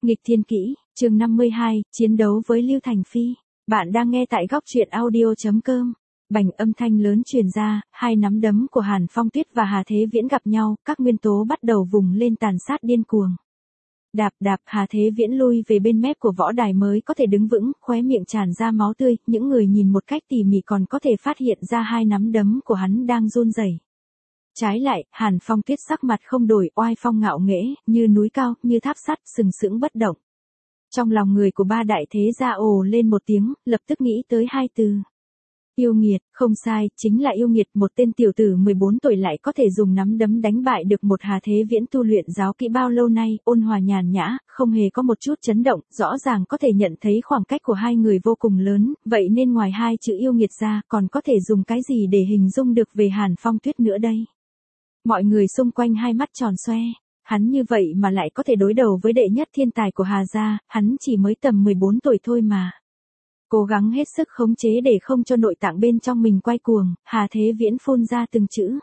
Nghịch thiên kỹ, chương 52, chiến đấu với Lưu Thành Phi. Bạn đang nghe tại góc truyện audio.com. Bành âm thanh lớn truyền ra, hai nắm đấm của Hàn Phong Tuyết và Hà Thế Viễn gặp nhau, các nguyên tố bắt đầu vùng lên tàn sát điên cuồng. Đạp đạp, Hà Thế Viễn lui về bên mép của võ đài mới có thể đứng vững, khóe miệng tràn ra máu tươi, những người nhìn một cách tỉ mỉ còn có thể phát hiện ra hai nắm đấm của hắn đang run rẩy. Trái lại, Hàn Phong Tuyết sắc mặt không đổi, oai phong ngạo nghễ, như núi cao, như tháp sắt, sừng sững bất động. Trong lòng người của ba đại thế gia ồ lên một tiếng, lập tức nghĩ tới hai từ. Yêu nghiệt, không sai, chính là yêu nghiệt, một tên tiểu tử 14 tuổi lại có thể dùng nắm đấm đánh bại được một Hà Thế Viễn tu luyện giáo kỹ bao lâu nay, ôn hòa nhàn nhã, không hề có một chút chấn động, rõ ràng có thể nhận thấy khoảng cách của hai người vô cùng lớn, vậy nên ngoài hai chữ yêu nghiệt ra, còn có thể dùng cái gì để hình dung được về Hàn Phong Tuyết nữa đây? Mọi người xung quanh hai mắt tròn xoe, hắn như vậy mà lại có thể đối đầu với đệ nhất thiên tài của Hà gia, hắn chỉ mới tầm 14 tuổi thôi mà. Cố gắng hết sức khống chế để không cho nội tạng bên trong mình quay cuồng, Hà Thế Viễn phun ra từng chữ.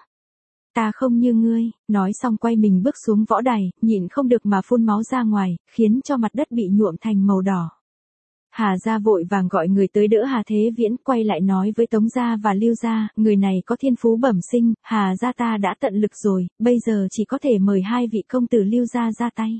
Ta không như ngươi, nói xong quay mình bước xuống võ đài, nhịn không được mà phun máu ra ngoài, khiến cho mặt đất bị nhuộm thành màu đỏ. Hà gia vội vàng gọi người tới đỡ Hà Thế Viễn, quay lại nói với Tống gia và Lưu gia, người này có thiên phú bẩm sinh, Hà gia ta đã tận lực rồi, bây giờ chỉ có thể mời hai vị công tử Lưu gia ra tay.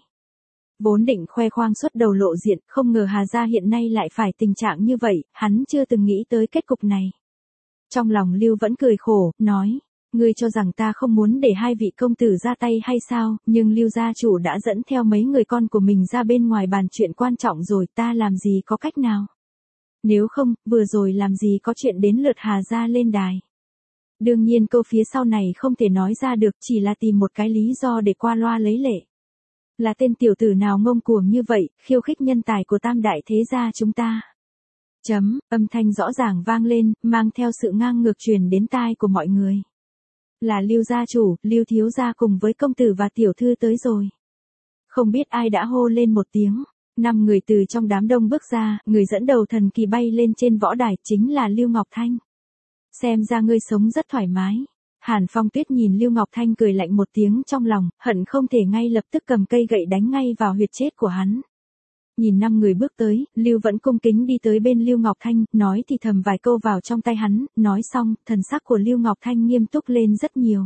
Vốn định khoe khoang xuất đầu lộ diện, không ngờ Hà gia hiện nay lại phải tình trạng như vậy, hắn chưa từng nghĩ tới kết cục này. Trong lòng Lưu vẫn cười khổ, nói, ngươi cho rằng ta không muốn để hai vị công tử ra tay hay sao, nhưng Lưu gia chủ đã dẫn theo mấy người con của mình ra bên ngoài bàn chuyện quan trọng rồi, ta làm gì có cách nào. Nếu không, vừa rồi làm gì có chuyện đến lượt Hà gia lên đài. Đương nhiên câu phía sau này không thể nói ra được, chỉ là tìm một cái lý do để qua loa lấy lệ. Là tên tiểu tử nào ngông cuồng như vậy, khiêu khích nhân tài của tam đại thế gia chúng ta. Âm thanh rõ ràng vang lên, mang theo sự ngang ngược truyền đến tai của mọi người. Là Lưu gia chủ, Lưu thiếu gia cùng với công tử và tiểu thư tới rồi. Không biết ai đã hô lên một tiếng. 5 người từ trong đám đông bước ra, người dẫn đầu thần kỳ bay lên trên võ đài chính là Lưu Ngọc Thanh. Xem ra ngươi sống rất thoải mái. Hàn Phong Tuyết nhìn Lưu Ngọc Thanh cười lạnh một tiếng trong lòng, hận không thể ngay lập tức cầm cây gậy đánh ngay vào huyệt chết của hắn. Nhìn 5 người bước tới, Lưu vẫn cung kính đi tới bên Lưu Ngọc Thanh, nói thì thầm vài câu vào trong tay hắn, nói xong, thần sắc của Lưu Ngọc Thanh nghiêm túc lên rất nhiều.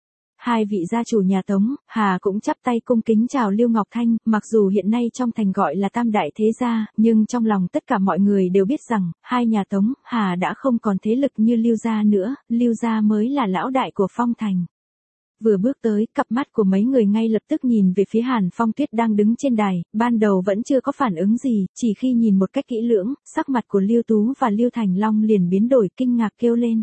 Hai vị gia chủ nhà Tống, Hà cũng chắp tay cung kính chào Lưu Ngọc Thanh, mặc dù hiện nay trong thành gọi là tam đại thế gia, nhưng trong lòng tất cả mọi người đều biết rằng, hai nhà Tống, Hà đã không còn thế lực như Lưu gia nữa, Lưu gia mới là lão đại của Phong thành. Vừa bước tới, cặp mắt của mấy người ngay lập tức nhìn về phía Hàn Phong Tuyết đang đứng trên đài, ban đầu vẫn chưa có phản ứng gì, chỉ khi nhìn một cách kỹ lưỡng, sắc mặt của Lưu Tú và Lưu Thành Long liền biến đổi kinh ngạc kêu lên.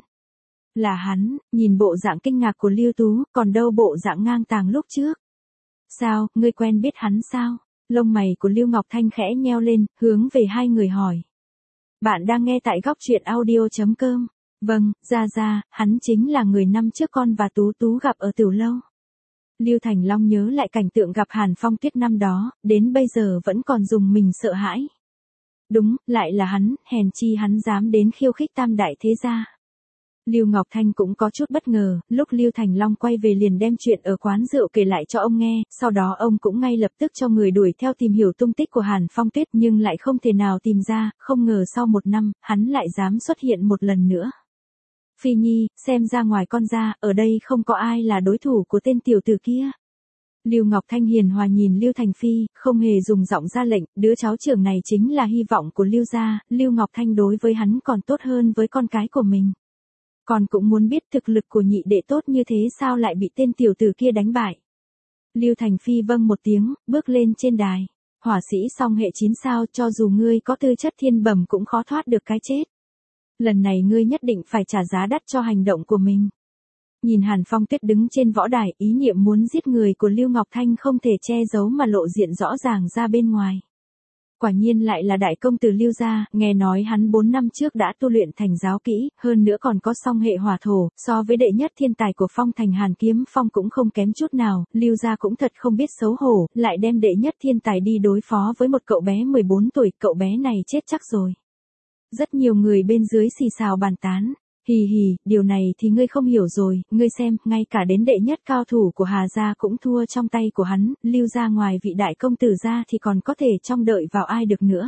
Là hắn, nhìn bộ dạng kinh ngạc của Lưu Tú, còn đâu bộ dạng ngang tàng lúc trước. Sao, ngươi quen biết hắn sao? Lông mày của Lưu Ngọc Thanh khẽ nheo lên, hướng về hai người hỏi. Bạn đang nghe tại góc truyện audio.com. Vâng, ra, hắn chính là người năm trước con và Tú Tú gặp ở tiểu lâu. Lưu Thành Long nhớ lại cảnh tượng gặp Hàn Phong Tuyết năm đó, đến bây giờ vẫn còn dùng mình sợ hãi. Đúng, lại là hắn, hèn chi hắn dám đến khiêu khích tam đại thế gia. Lưu Ngọc Thanh cũng có chút bất ngờ, lúc Lưu Thành Long quay về liền đem chuyện ở quán rượu kể lại cho ông nghe, sau đó ông cũng ngay lập tức cho người đuổi theo tìm hiểu tung tích của Hàn Phong Tuyết nhưng lại không thể nào tìm ra, không ngờ sau 1 năm, hắn lại dám xuất hiện một lần nữa. Phi Nhi, xem ra ngoài con ra, ở đây không có ai là đối thủ của tên tiểu tử kia. Lưu Ngọc Thanh hiền hòa nhìn Lưu Thành Phi, không hề dùng giọng ra lệnh, đứa cháu trưởng này chính là hy vọng của Lưu gia, Lưu Ngọc Thanh đối với hắn còn tốt hơn với con cái của mình. Còn cũng muốn biết thực lực của nhị đệ tốt như thế sao lại bị tên tiểu tử kia đánh bại. Lưu Thành Phi vâng một tiếng, bước lên trên đài. Hỏa sĩ song hệ 9 sao, cho dù ngươi có tư chất thiên bẩm cũng khó thoát được cái chết. Lần này ngươi nhất định phải trả giá đắt cho hành động của mình. Nhìn Hàn Phong Tuyết đứng trên võ đài, ý niệm muốn giết người của Lưu Ngọc Thanh không thể che giấu mà lộ diện rõ ràng ra bên ngoài. Quả nhiên lại là đại công tử Lưu gia, nghe nói hắn 4 năm trước đã tu luyện thành giáo kỹ, hơn nữa còn có song hệ hỏa thổ, so với đệ nhất thiên tài của Phong thành Hàn Kiếm Phong cũng không kém chút nào, Lưu gia cũng thật không biết xấu hổ, lại đem đệ nhất thiên tài đi đối phó với một cậu bé 14 tuổi, cậu bé này chết chắc rồi. Rất nhiều người bên dưới xì xào bàn tán. Hì hì, điều này thì ngươi không hiểu rồi, ngươi xem, ngay cả đến đệ nhất cao thủ của Hà gia cũng thua trong tay của hắn, Lưu gia ngoài vị đại công tử ra thì còn có thể trông đợi vào ai được nữa.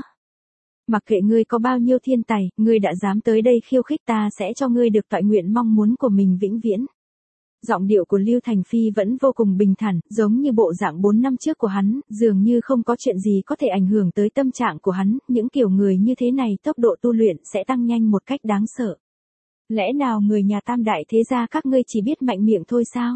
Mặc kệ ngươi có bao nhiêu thiên tài, ngươi đã dám tới đây khiêu khích ta sẽ cho ngươi được toại nguyện mong muốn của mình vĩnh viễn. Giọng điệu của Lưu Thành Phi vẫn vô cùng bình thản, giống như bộ dạng 4 năm trước của hắn, dường như không có chuyện gì có thể ảnh hưởng tới tâm trạng của hắn, những kiểu người như thế này tốc độ tu luyện sẽ tăng nhanh một cách đáng sợ. Lẽ nào người nhà Tam đại thế gia các ngươi chỉ biết mạnh miệng thôi sao?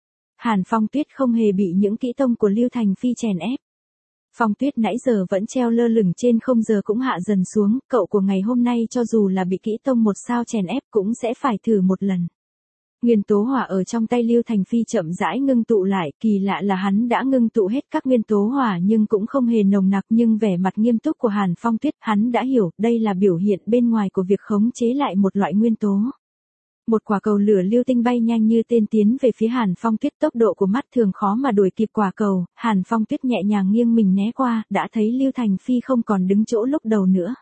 Hàn Phong Tuyết không hề bị những kỹ tông của Lưu Thành Phi chèn ép. Phong Tuyết nãy giờ vẫn treo lơ lửng trên không giờ cũng hạ dần xuống, cậu của ngày hôm nay cho dù là bị kỹ tông một sao chèn ép cũng sẽ phải thử một lần. Nguyên tố hỏa ở trong tay Lưu Thành Phi chậm rãi ngưng tụ lại, kỳ lạ là hắn đã ngưng tụ hết các nguyên tố hỏa nhưng cũng không hề nồng nặc, nhưng vẻ mặt nghiêm túc của Hàn Phong Tuyết, hắn đã hiểu, đây là biểu hiện bên ngoài của việc khống chế lại một loại nguyên tố. Một quả cầu lửa lưu tinh bay nhanh như tên tiến về phía Hàn Phong Tuyết, tốc độ của mắt thường khó mà đuổi kịp quả cầu, Hàn Phong Tuyết nhẹ nhàng nghiêng mình né qua, đã thấy Lưu Thành Phi không còn đứng chỗ lúc đầu nữa.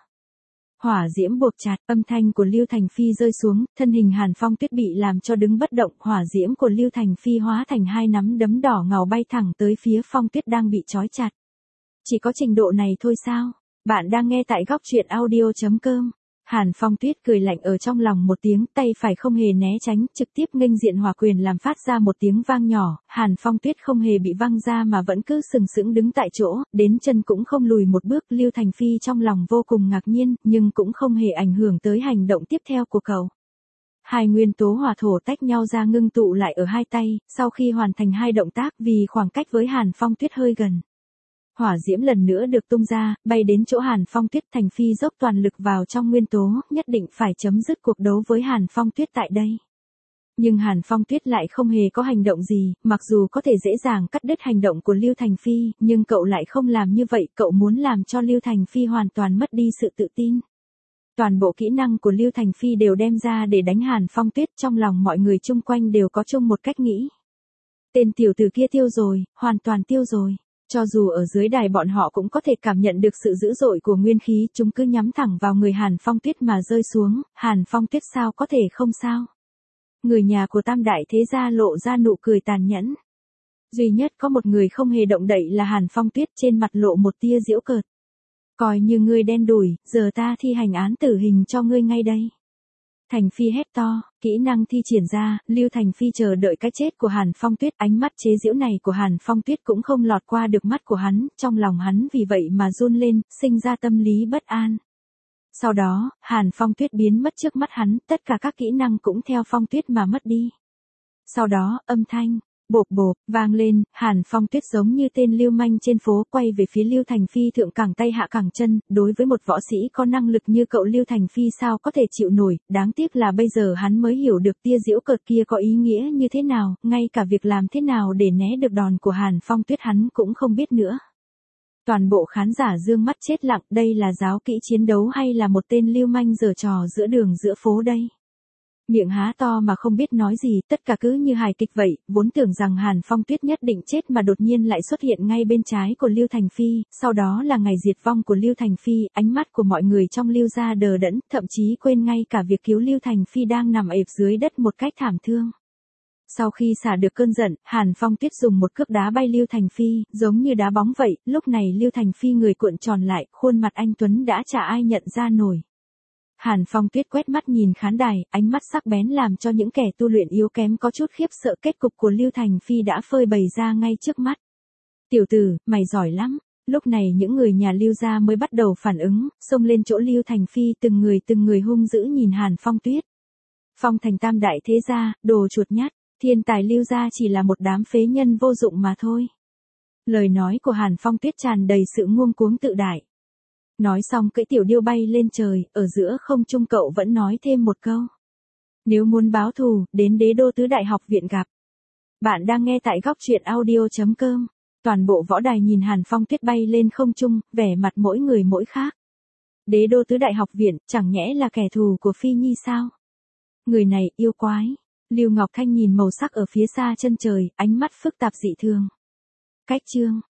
Hỏa diễm buộc chặt, âm thanh của Lưu Thành Phi rơi xuống, thân hình Hàn Phong Tuyết bị làm cho đứng bất động, hỏa diễm của Lưu Thành Phi hóa thành 2 nắm đấm đỏ ngầu bay thẳng tới phía Phong Tuyết đang bị trói chặt. Chỉ có trình độ này thôi sao? Bạn đang nghe tại góc truyện audio.com. Hàn Phong Tuyết cười lạnh ở trong lòng một tiếng, tay phải không hề né tránh, trực tiếp nghênh diện hỏa quyền làm phát ra một tiếng vang nhỏ, Hàn Phong Tuyết không hề bị văng ra mà vẫn cứ sừng sững đứng tại chỗ, đến chân cũng không lùi một bước, Lưu Thành Phi trong lòng vô cùng ngạc nhiên, nhưng cũng không hề ảnh hưởng tới hành động tiếp theo của cậu. Hai nguyên tố hỏa thổ tách nhau ra ngưng tụ lại ở hai tay, sau khi hoàn thành hai động tác vì khoảng cách với Hàn Phong Tuyết hơi gần. Hỏa diễm lần nữa được tung ra, bay đến chỗ Hàn Phong Tuyết, Thành Phi dốc toàn lực vào trong nguyên tố, nhất định phải chấm dứt cuộc đấu với Hàn Phong Tuyết tại đây. Nhưng Hàn Phong Tuyết lại không hề có hành động gì, mặc dù có thể dễ dàng cắt đứt hành động của Lưu Thành Phi, nhưng cậu lại không làm như vậy, cậu muốn làm cho Lưu Thành Phi hoàn toàn mất đi sự tự tin. Toàn bộ kỹ năng của Lưu Thành Phi đều đem ra để đánh Hàn Phong Tuyết, trong lòng mọi người chung quanh đều có chung một cách nghĩ. Tên tiểu tử kia tiêu rồi, hoàn toàn tiêu rồi. Cho dù ở dưới đài bọn họ cũng có thể cảm nhận được sự dữ dội của nguyên khí, chúng cứ nhắm thẳng vào người Hàn Phong Tuyết mà rơi xuống, Hàn Phong Tuyết sao có thể không sao. Người nhà của Tam đại thế gia lộ ra nụ cười tàn nhẫn. Duy nhất có một người không hề động đậy là Hàn Phong Tuyết, trên mặt lộ một tia giễu cợt. Coi như ngươi đen đủi, giờ ta thi hành án tử hình cho ngươi ngay đây. Thành Phi hét to, kỹ năng thi triển ra, Lưu Thành Phi chờ đợi cái chết của Hàn Phong Tuyết, ánh mắt chế giễu này của Hàn Phong Tuyết cũng không lọt qua được mắt của hắn, trong lòng hắn vì vậy mà run lên, sinh ra tâm lý bất an. Sau đó, Hàn Phong Tuyết biến mất trước mắt hắn, tất cả các kỹ năng cũng theo Phong Tuyết mà mất đi. Sau đó, âm thanh bộp bộp vang lên, Hàn Phong Tuyết giống như tên lưu manh trên phố quay về phía Lưu Thành Phi, thượng cẳng tay hạ cẳng chân, đối với một võ sĩ có năng lực như cậu Lưu Thành Phi sao có thể chịu nổi, đáng tiếc là bây giờ hắn mới hiểu được tia giễu cợt kia có ý nghĩa như thế nào, ngay cả việc làm thế nào để né được đòn của Hàn Phong Tuyết hắn cũng không biết nữa. Toàn bộ khán giả dương mắt chết lặng, đây là giáo kỹ chiến đấu hay là một tên lưu manh giở trò giữa đường giữa phố đây? Miệng há to mà không biết nói gì, tất cả cứ như hài kịch vậy, vốn tưởng rằng Hàn Phong Tuyết nhất định chết mà đột nhiên lại xuất hiện ngay bên trái của Lưu Thành Phi, sau đó là ngày diệt vong của Lưu Thành Phi, ánh mắt của mọi người trong Lưu gia đờ đẫn, thậm chí quên ngay cả việc cứu Lưu Thành Phi đang nằm ệp dưới đất một cách thảm thương. Sau khi xả được cơn giận, Hàn Phong Tuyết dùng một cước đá bay Lưu Thành Phi, giống như đá bóng vậy, lúc này Lưu Thành Phi người cuộn tròn lại, khuôn mặt anh tuấn đã chả ai nhận ra nổi. Hàn Phong Tuyết quét mắt nhìn khán đài, ánh mắt sắc bén làm cho những kẻ tu luyện yếu kém có chút khiếp sợ, kết cục của Lưu Thành Phi đã phơi bày ra ngay trước mắt. Tiểu tử, mày giỏi lắm. Lúc này những người nhà Lưu gia mới bắt đầu phản ứng, xông lên chỗ Lưu Thành Phi, từng người hung dữ nhìn Hàn Phong Tuyết. Phong thành Tam đại thế gia, đồ chuột nhắt, thiên tài Lưu gia chỉ là một đám phế nhân vô dụng mà thôi. Lời nói của Hàn Phong Tuyết tràn đầy sự ngông cuống tự đại. Nói xong cưỡi tiểu điêu bay lên trời, ở giữa không trung cậu vẫn nói thêm một câu. Nếu muốn báo thù, đến Đế Đô Tứ Đại Học Viện gặp. Bạn đang nghe tại góc truyện audio.com. Toàn bộ võ đài nhìn Hàn Phong Tuyết bay lên không trung, vẻ mặt mỗi người mỗi khác. Đế Đô Tứ Đại Học Viện, chẳng nhẽ là kẻ thù của Phi Nhi sao? Người này, yêu quái. Lưu Ngọc Thanh nhìn màu sắc ở phía xa chân trời, ánh mắt phức tạp dị thường. Cách chương.